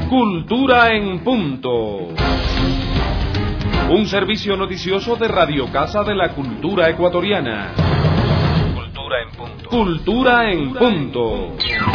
Cultura en Punto. Un servicio noticioso de Radio Casa de la Cultura Ecuatoriana. Cultura en Punto. Cultura en Punto.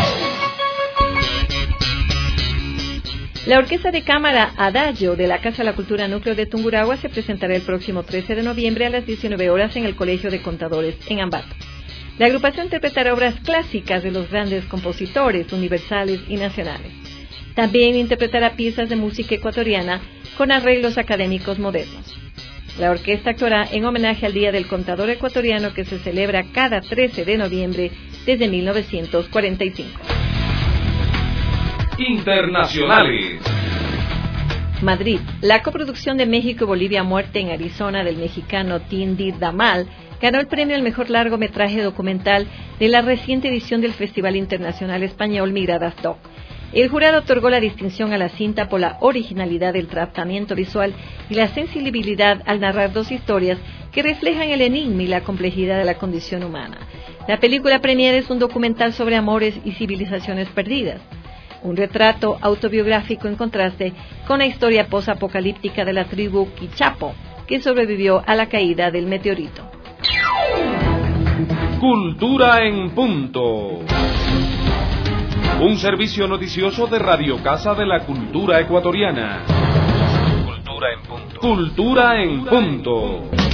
La Orquesta de Cámara Adagio de la Casa de la Cultura Núcleo de Tungurahua se presentará el próximo 13 de noviembre a las 19 horas en el Colegio de Contadores en Ambato. La agrupación interpretará obras clásicas de los grandes compositores universales y nacionales. También interpretará piezas de música ecuatoriana con arreglos académicos modernos. La orquesta actuará en homenaje al Día del Contador Ecuatoriano que se celebra cada 13 de noviembre desde 1945. Internacionales. Madrid. La coproducción de México y Bolivia Muerte en Arizona del mexicano Tindy Damal ganó el premio al mejor largometraje documental de la reciente edición del Festival Internacional Español Miradas Doc. El jurado otorgó la distinción a la cinta por la originalidad del tratamiento visual y la sensibilidad al narrar dos historias que reflejan el enigma y la complejidad de la condición humana. La película premiada es un documental sobre amores y civilizaciones perdidas. Un retrato autobiográfico en contraste con la historia posapocalíptica de la tribu Quichapo, que sobrevivió a la caída del meteorito. Cultura en Punto. Un servicio noticioso de Radio Casa de la Cultura Ecuatoriana. Cultura en Punto. Cultura en Punto.